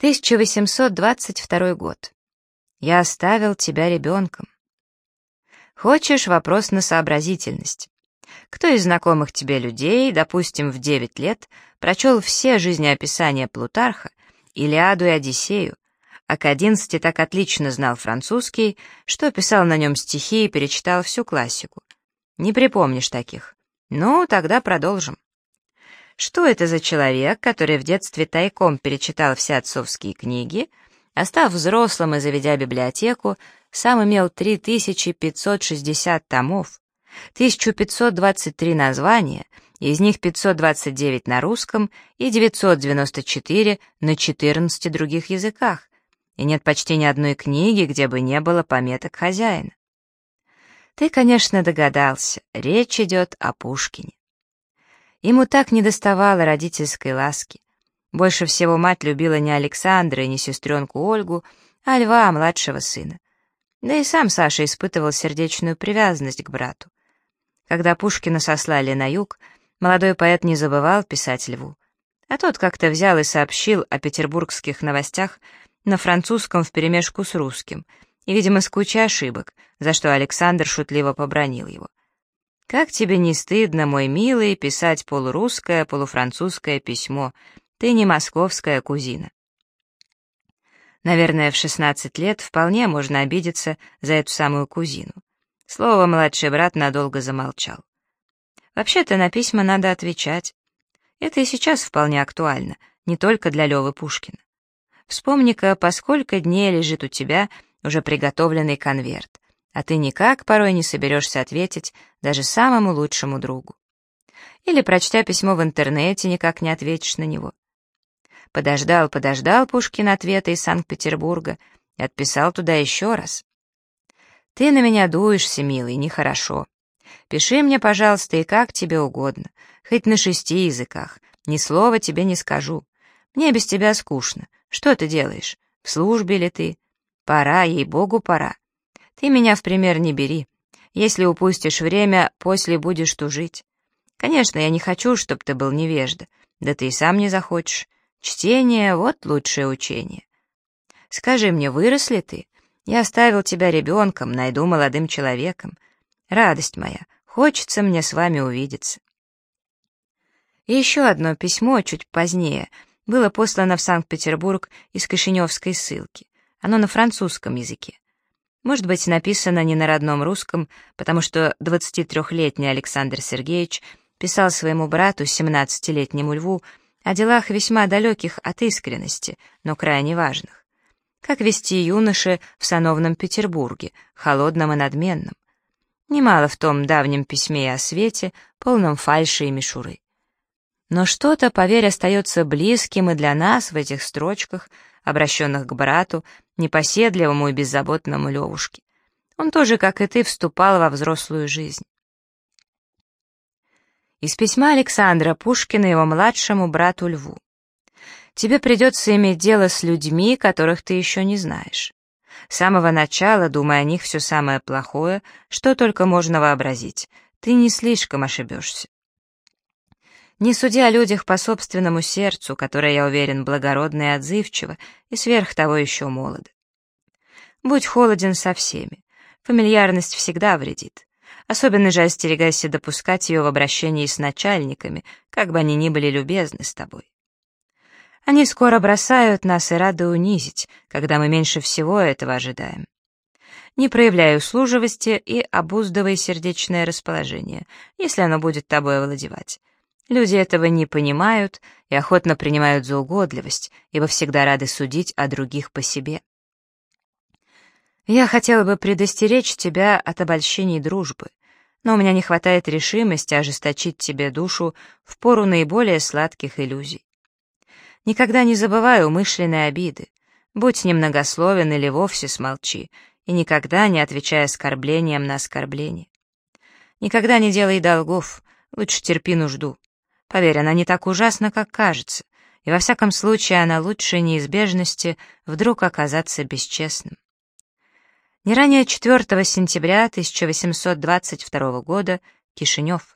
1822 год. Я оставил тебя ребенком. Хочешь вопрос на сообразительность? Кто из знакомых тебе людей, допустим, в 9 лет, прочел все жизнеописания Плутарха, Илиаду и Одиссею, а к 11 так отлично знал французский, что писал на нем стихи и перечитал всю классику? Не припомнишь таких? Ну, тогда продолжим. Что это за человек, который в детстве тайком перечитал все отцовские книги, а став взрослым и заведя библиотеку, сам имел 3560 томов, 1523 названия, из них 529 на русском и 994 на 14 других языках, и нет почти ни одной книги, где бы не было пометок хозяина? Ты, конечно, догадался, речь идет о Пушкине. Ему так недоставало родительской ласки. Больше всего мать любила не Александра и не сестренку Ольгу, а Льва, младшего сына. Да и сам Саша испытывал сердечную привязанность к брату. Когда Пушкина сослали на юг, молодой поэт не забывал писать Льву. А тот как-то взял и сообщил о петербургских новостях на французском вперемешку с русским, и, видимо, с кучей ошибок, за что Александр шутливо побранил его. «Как тебе не стыдно, мой милый, писать полурусское, полуфранцузское письмо? Ты не московская кузина». Наверное, в 16 лет вполне можно обидеться за эту самую кузину. Слово младший брат надолго замолчал. Вообще-то на письма надо отвечать. Это и сейчас вполне актуально, не только для Лёвы Пушкина. Вспомни-ка, по сколько дней лежит у тебя уже приготовленный конверт, а ты никак порой не соберешься ответить даже самому лучшему другу. Или, прочтя письмо в интернете, никак не ответишь на него. Подождал Пушкин ответа из Санкт-Петербурга и отписал туда еще раз. «Ты на меня дуешься, милый, нехорошо. Пиши мне, пожалуйста, и как тебе угодно, хоть на 6 языках, ни слова тебе не скажу. Мне без тебя скучно. Что ты делаешь? В службе ли ты? Пора, ей-богу, пора. Ты меня в пример не бери. Если упустишь время, после будешь тужить. Конечно, я не хочу, чтобы ты был невежда, да ты и сам не захочешь. Чтение — вот лучшее учение. Скажи мне, вырос ли ты? Я оставил тебя ребенком, найду молодым человеком. Радость моя, хочется мне с вами увидеться». И еще одно письмо, чуть позднее, было послано в Санкт-Петербург из Кишиневской ссылки. Оно на французском языке. Может быть, написано не на родном русском, потому что 23-летний Александр Сергеевич писал своему брату, 17-летнему Льву, о делах весьма далеких от искренности, но крайне важных. Как вести юноше в сановном Петербурге, холодном и надменном. Немало в том давнем письме и о свете, полном фальши и мишуры. Но что-то, поверь, остается близким и для нас в этих строчках, обращенных к брату, непоседливому и беззаботному Левушке. Он тоже, как и ты, вступал во взрослую жизнь. Из письма Александра Пушкина его младшему брату Льву. Тебе придется иметь дело с людьми, которых ты еще не знаешь. С самого начала думай о них все самое плохое, что только можно вообразить. Ты не слишком ошибешься. Не суди о людях по собственному сердцу, которое, я уверен, благородно и отзывчиво, и сверх того еще молодо. Будь холоден со всеми. Фамильярность всегда вредит. Особенно же остерегайся допускать ее в обращении с начальниками, как бы они ни были любезны с тобой. Они скоро бросают нас и рады унизить, когда мы меньше всего этого ожидаем. Не проявляй услуживости и обуздывай сердечное расположение, если оно будет тобой овладевать. Люди этого не понимают и охотно принимают за угодливость, ибо всегда рады судить о других по себе. Я хотела бы предостеречь тебя от обольщений дружбы, но у меня не хватает решимости ожесточить тебе душу в пору наиболее сладких иллюзий. Никогда не забывай умышленной обиды, будь немногословен или вовсе смолчи, и никогда не отвечай оскорблением на оскорбление. Никогда не делай долгов, лучше терпи нужду. Поверь, она не так ужасна, как кажется, и во всяком случае она лучше неизбежности вдруг оказаться бесчестным. Не ранее 4 сентября 1822 года, Кишинев.